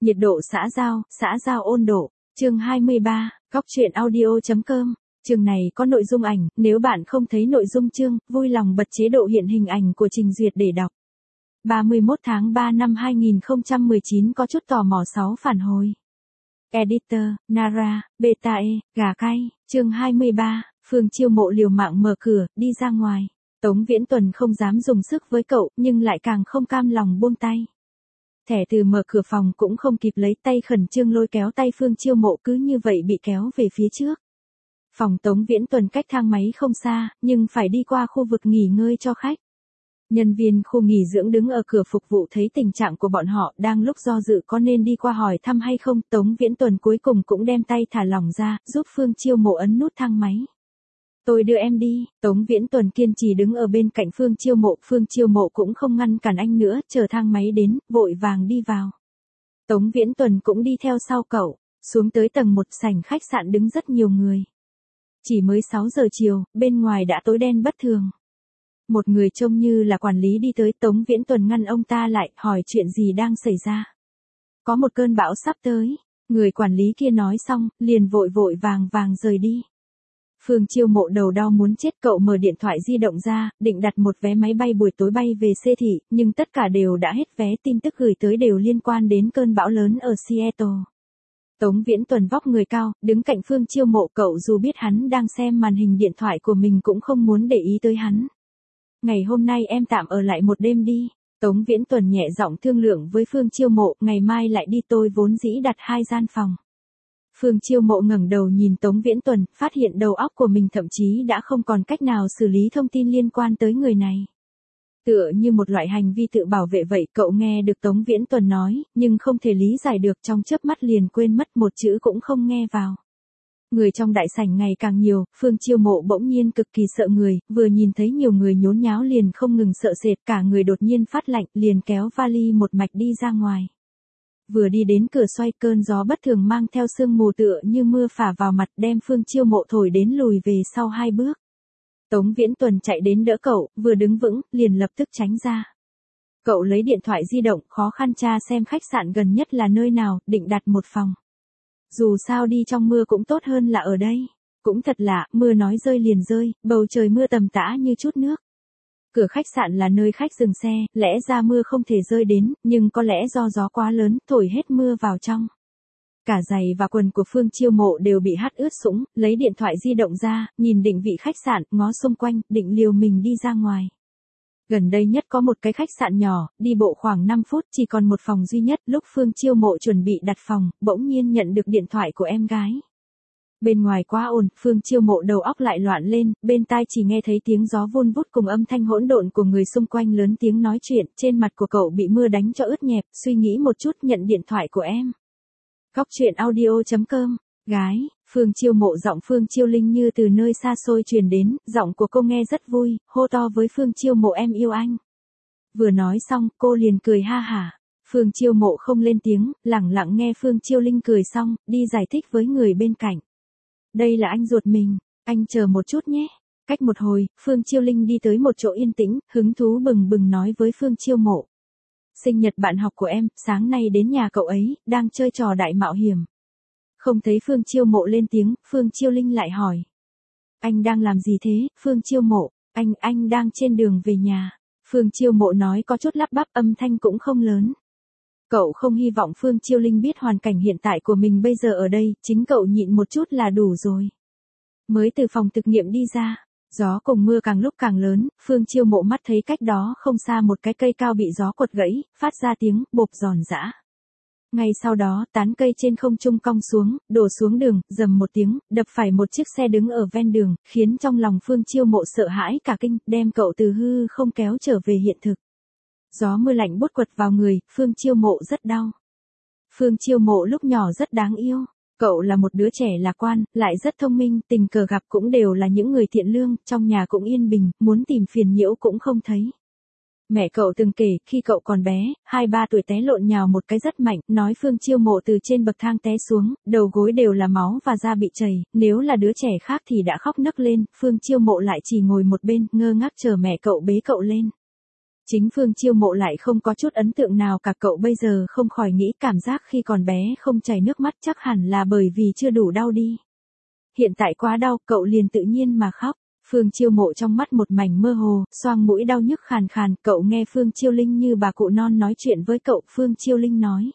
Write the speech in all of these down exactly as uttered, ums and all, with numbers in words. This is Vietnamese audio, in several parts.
Nhiệt độ xã giao, xã giao ôn độ. Chương hai mươi ba, Góc truyện audio.com. Chương này có nội dung ảnh, nếu bạn không thấy nội dung chương, vui lòng bật chế độ hiện hình ảnh của trình duyệt để đọc. ba mươi mốt tháng ba năm hai nghìn không trăm mười chín có chút tò mò sáu phản hồi. Editor, Nara, Beta E, gà cay. Chương hai mươi ba, Phương Chiêu Mộ liều mạng mở cửa, đi ra ngoài. Tống Viễn Tuần không dám dùng sức với cậu, nhưng lại càng không cam lòng buông tay. Thẻ từ mở cửa phòng cũng không kịp lấy, tay khẩn trương lôi kéo tay Phương Chiêu Mộ cứ như vậy bị kéo về phía trước. Phòng Tống Viễn Tuần cách thang máy không xa, nhưng phải đi qua khu vực nghỉ ngơi cho khách. Nhân viên khu nghỉ dưỡng đứng ở cửa phục vụ thấy tình trạng của bọn họ, đang lúc do dự có nên đi qua hỏi thăm hay không, Tống Viễn Tuần cuối cùng cũng đem tay thả lỏng ra, giúp Phương Chiêu Mộ ấn nút thang máy. Tôi đưa em đi. Tống Viễn Tuần kiên trì đứng ở bên cạnh Phương Chiêu Mộ, Phương Chiêu Mộ cũng không ngăn cản anh nữa, chờ thang máy đến, vội vàng đi vào. Tống Viễn Tuần cũng đi theo sau cậu, xuống tới tầng một sảnh khách sạn đứng rất nhiều người. Chỉ mới sáu giờ chiều, bên ngoài đã tối đen bất thường. Một người trông như là quản lý đi tới, Tống Viễn Tuần ngăn ông ta lại, hỏi chuyện gì đang xảy ra. Có một cơn bão sắp tới, người quản lý kia nói xong, liền vội vội vàng vàng rời đi. Phương Chiêu Mộ đầu đau muốn chết, cậu mở điện thoại di động ra, định đặt một vé máy bay buổi tối bay về Xê Thị, nhưng tất cả đều đã hết vé, tin tức gửi tới đều liên quan đến cơn bão lớn ở Seattle. Tống Viễn Tuần vóc người cao, đứng cạnh Phương Chiêu Mộ, cậu dù biết hắn đang xem màn hình điện thoại của mình cũng không muốn để ý tới hắn. Ngày hôm nay em tạm ở lại một đêm đi. Tống Viễn Tuần nhẹ giọng thương lượng với Phương Chiêu Mộ, ngày mai lại đi, tôi vốn dĩ đặt hai gian phòng. Phương Chiêu Mộ ngẩng đầu nhìn Tống Viễn Tuần, phát hiện đầu óc của mình thậm chí đã không còn cách nào xử lý thông tin liên quan tới người này. Tựa như một loại hành vi tự bảo vệ vậy, cậu nghe được Tống Viễn Tuần nói, nhưng không thể lý giải được, trong chớp mắt liền quên mất, một chữ cũng không nghe vào. Người trong đại sảnh ngày càng nhiều, Phương Chiêu Mộ bỗng nhiên cực kỳ sợ người, vừa nhìn thấy nhiều người nhốn nháo liền không ngừng sợ sệt, cả người đột nhiên phát lạnh, liền kéo vali một mạch đi ra ngoài. Vừa đi đến cửa xoay, cơn gió bất thường mang theo sương mù tựa như mưa phả vào mặt, đem Phương Chiêu Mộ thổi đến lùi về sau hai bước. Tống Viễn Tuần chạy đến đỡ cậu, vừa đứng vững, liền lập tức tránh ra. Cậu lấy điện thoại di động, khó khăn tra xem khách sạn gần nhất là nơi nào, định đặt một phòng. Dù sao đi trong mưa cũng tốt hơn là ở đây. Cũng thật lạ, mưa nói rơi liền rơi, bầu trời mưa tầm tã như chút nước. Cửa khách sạn là nơi khách dừng xe, lẽ ra mưa không thể rơi đến, nhưng có lẽ do gió quá lớn, thổi hết mưa vào trong. Cả giày và quần của Phương Chiêu Mộ đều bị hắt ướt sũng, lấy điện thoại di động ra, nhìn định vị khách sạn, ngó xung quanh, định liều mình đi ra ngoài. Gần đây nhất có một cái khách sạn nhỏ, đi bộ khoảng năm phút, chỉ còn một phòng duy nhất. Lúc Phương Chiêu Mộ chuẩn bị đặt phòng, bỗng nhiên nhận được điện thoại của em gái. Bên ngoài quá ồn, Phương Chiêu Mộ đầu óc lại loạn lên, bên tai chỉ nghe thấy tiếng gió vun vút cùng âm thanh hỗn độn của người xung quanh lớn tiếng nói chuyện, trên mặt của cậu bị mưa đánh cho ướt nhẹp, suy nghĩ một chút nhận điện thoại của em. Góc truyện audio.com, gái, Phương Chiêu Mộ, giọng Phương Chiêu Linh như từ nơi xa xôi truyền đến, giọng của cô nghe rất vui, hô to với Phương Chiêu Mộ, em yêu anh. Vừa nói xong, cô liền cười ha hả. Phương Chiêu Mộ không lên tiếng, lẳng lặng nghe Phương Chiêu Linh cười xong, đi giải thích với người bên cạnh. Đây là anh ruột mình, anh chờ một chút nhé. Cách một hồi, Phương Chiêu Linh đi tới một chỗ yên tĩnh, hứng thú bừng bừng nói với Phương Chiêu Mộ. Sinh nhật bạn học của em, sáng nay đến nhà cậu ấy, đang chơi trò đại mạo hiểm. Không thấy Phương Chiêu Mộ lên tiếng, Phương Chiêu Linh lại hỏi. Anh đang làm gì thế, Phương Chiêu Mộ? Anh, anh đang trên đường về nhà. Phương Chiêu Mộ nói có chút lắp bắp, âm thanh cũng không lớn. Cậu không hy vọng Phương Chiêu Linh biết hoàn cảnh hiện tại của mình bây giờ ở đây, chính cậu nhịn một chút là đủ rồi. Mới từ phòng thực nghiệm đi ra, gió cùng mưa càng lúc càng lớn, Phương Chiêu Mộ mắt thấy cách đó không xa một cái cây cao bị gió quật gãy, phát ra tiếng bộp giòn giã. Ngay sau đó, tán cây trên không trung cong xuống, đổ xuống đường, rầm một tiếng, đập phải một chiếc xe đứng ở ven đường, khiến trong lòng Phương Chiêu Mộ sợ hãi cả kinh, đem cậu từ hư không kéo trở về hiện thực. Gió mưa lạnh buốt quật vào người, Phương Chiêu Mộ rất đau. Phương Chiêu Mộ lúc nhỏ rất đáng yêu. Cậu là một đứa trẻ lạc quan, lại rất thông minh, tình cờ gặp cũng đều là những người thiện lương, trong nhà cũng yên bình, muốn tìm phiền nhiễu cũng không thấy. Mẹ cậu từng kể, khi cậu còn bé, hai ba tuổi té lộn nhào một cái rất mạnh, nói Phương Chiêu Mộ từ trên bậc thang té xuống, đầu gối đều là máu và da bị chảy, nếu là đứa trẻ khác thì đã khóc nấc lên, Phương Chiêu Mộ lại chỉ ngồi một bên, ngơ ngác chờ mẹ cậu bế cậu lên. Chính Phương Chiêu Mộ lại không có chút ấn tượng nào cả, cậu bây giờ không khỏi nghĩ cảm giác khi còn bé không chảy nước mắt chắc hẳn là bởi vì chưa đủ đau đi. Hiện tại quá đau, cậu liền tự nhiên mà khóc. Phương Chiêu Mộ trong mắt một mảnh mơ hồ, xoang mũi đau nhức khàn khàn, cậu nghe Phương Chiêu Linh như bà cụ non nói chuyện với cậu. Phương Chiêu Linh nói,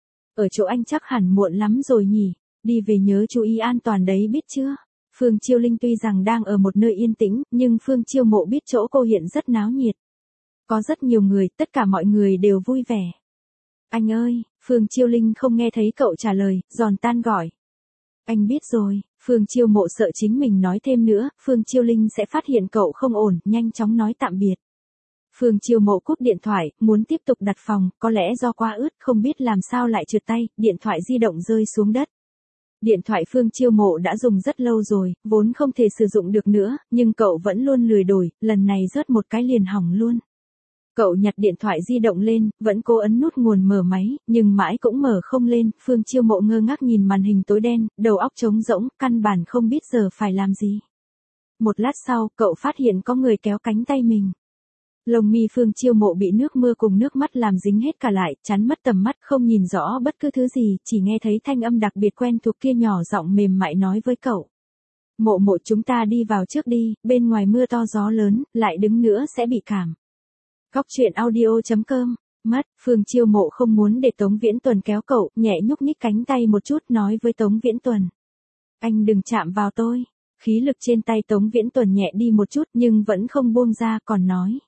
ở chỗ anh chắc hẳn muộn lắm rồi nhỉ, đi về nhớ chú ý an toàn đấy biết chưa. Phương Chiêu Linh tuy rằng đang ở một nơi yên tĩnh, nhưng Phương Chiêu Mộ biết chỗ cô hiện rất náo nhiệt. Có rất nhiều người, tất cả mọi người đều vui vẻ. Anh ơi, Phương Chiêu Linh không nghe thấy cậu trả lời, giòn tan gọi. Anh biết rồi. Phương Chiêu Mộ sợ chính mình nói thêm nữa, Phương Chiêu Linh sẽ phát hiện cậu không ổn, nhanh chóng nói tạm biệt. Phương Chiêu Mộ cúp điện thoại, muốn tiếp tục đặt phòng, có lẽ do quá ướt không biết làm sao lại trượt tay, điện thoại di động rơi xuống đất. Điện thoại Phương Chiêu Mộ đã dùng rất lâu rồi, vốn không thể sử dụng được nữa, nhưng cậu vẫn luôn lười đổi, lần này rớt một cái liền hỏng luôn. Cậu nhặt điện thoại di động lên, vẫn cố ấn nút nguồn mở máy, nhưng mãi cũng mở không lên. Phương Chiêu Mộ ngơ ngác nhìn màn hình tối đen, đầu óc trống rỗng, căn bản không biết giờ phải làm gì. Một lát sau, cậu phát hiện có người kéo cánh tay mình. Lông mi Phương Chiêu Mộ bị nước mưa cùng nước mắt làm dính hết cả lại, chắn mất tầm mắt, không nhìn rõ bất cứ thứ gì, chỉ nghe thấy thanh âm đặc biệt quen thuộc kia nhỏ giọng mềm mại nói với cậu. Mộ Mộ, chúng ta đi vào trước đi, bên ngoài mưa to gió lớn, lại đứng nữa sẽ bị cảm. Góc truyện audio chấm com. Mất, Phương Chiêu Mộ không muốn để Tống Viễn Tuần kéo cậu, nhẹ nhúc nhích cánh tay một chút nói với Tống Viễn Tuần. Anh đừng chạm vào tôi. Khí lực trên tay Tống Viễn Tuần nhẹ đi một chút nhưng vẫn không buông ra, còn nói.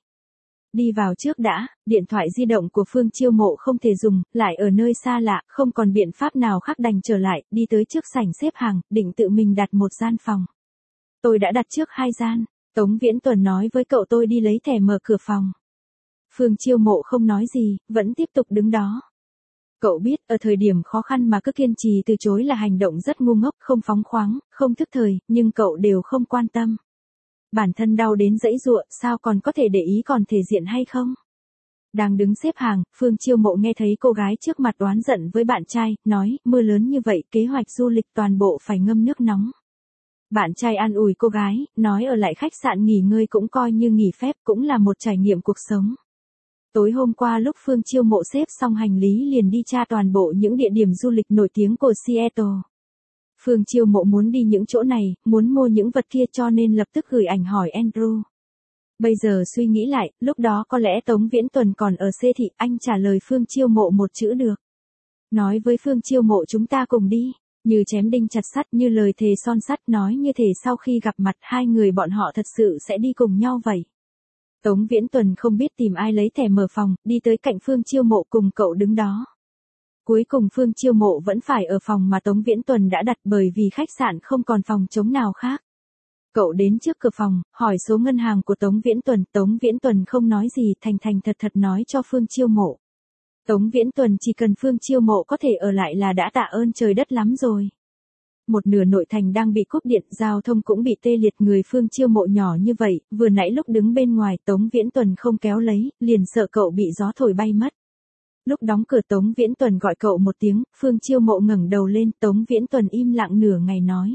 Đi vào trước đã. Điện thoại di động của Phương Chiêu Mộ không thể dùng, lại ở nơi xa lạ, không còn biện pháp nào khác đành trở lại, đi tới trước sảnh xếp hàng, định tự mình đặt một gian phòng. Tôi đã đặt trước hai gian. Tống Viễn Tuần nói với cậu, tôi đi lấy thẻ mở cửa phòng. Phương Chiêu Mộ không nói gì, vẫn tiếp tục đứng đó. Cậu biết, ở thời điểm khó khăn mà cứ kiên trì từ chối là hành động rất ngu ngốc, không phóng khoáng, không thức thời, nhưng cậu đều không quan tâm. Bản thân đau đến dãy giụa, sao còn có thể để ý còn thể diện hay không? Đang đứng xếp hàng, Phương Chiêu Mộ nghe thấy cô gái trước mặt oán giận với bạn trai, nói, mưa lớn như vậy, kế hoạch du lịch toàn bộ phải ngâm nước nóng. Bạn trai an ủi cô gái, nói ở lại khách sạn nghỉ ngơi cũng coi như nghỉ phép, cũng là một trải nghiệm cuộc sống. Tối hôm qua lúc Phương Chiêu Mộ xếp xong hành lý liền đi tra toàn bộ những địa điểm du lịch nổi tiếng của Seattle. Phương Chiêu Mộ muốn đi những chỗ này, muốn mua những vật kia cho nên lập tức gửi ảnh hỏi Andrew. Bây giờ suy nghĩ lại, lúc đó có lẽ Tống Viễn Tuần còn ở xê thị, anh trả lời Phương Chiêu Mộ một chữ được. Nói với Phương Chiêu Mộ chúng ta cùng đi, như chém đinh chặt sắt, như lời thề son sắt, nói như thể sau khi gặp mặt hai người bọn họ thật sự sẽ đi cùng nhau vậy. Tống Viễn Tuần không biết tìm ai lấy thẻ mở phòng, đi tới cạnh Phương Chiêu Mộ cùng cậu đứng đó. Cuối cùng Phương Chiêu Mộ vẫn phải ở phòng mà Tống Viễn Tuần đã đặt bởi vì khách sạn không còn phòng trống nào khác. Cậu đến trước cửa phòng, hỏi số ngân hàng của Tống Viễn Tuần, Tống Viễn Tuần không nói gì, thành thành thật thật nói cho Phương Chiêu Mộ. Tống Viễn Tuần chỉ cần Phương Chiêu Mộ có thể ở lại là đã tạ ơn trời đất lắm rồi. Một nửa nội thành đang bị cúp điện, giao thông cũng bị tê liệt, người Phương Chiêu Mộ nhỏ như vậy, vừa nãy lúc đứng bên ngoài Tống Viễn Tuần không kéo lấy, liền sợ cậu bị gió thổi bay mất. Lúc đóng cửa Tống Viễn Tuần gọi cậu một tiếng, Phương Chiêu Mộ ngẩng đầu lên, Tống Viễn Tuần im lặng nửa ngày nói.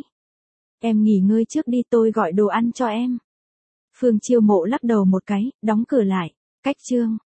Em nghỉ ngơi trước đi, tôi gọi đồ ăn cho em. Phương Chiêu Mộ lắc đầu một cái, đóng cửa lại. Cách chương.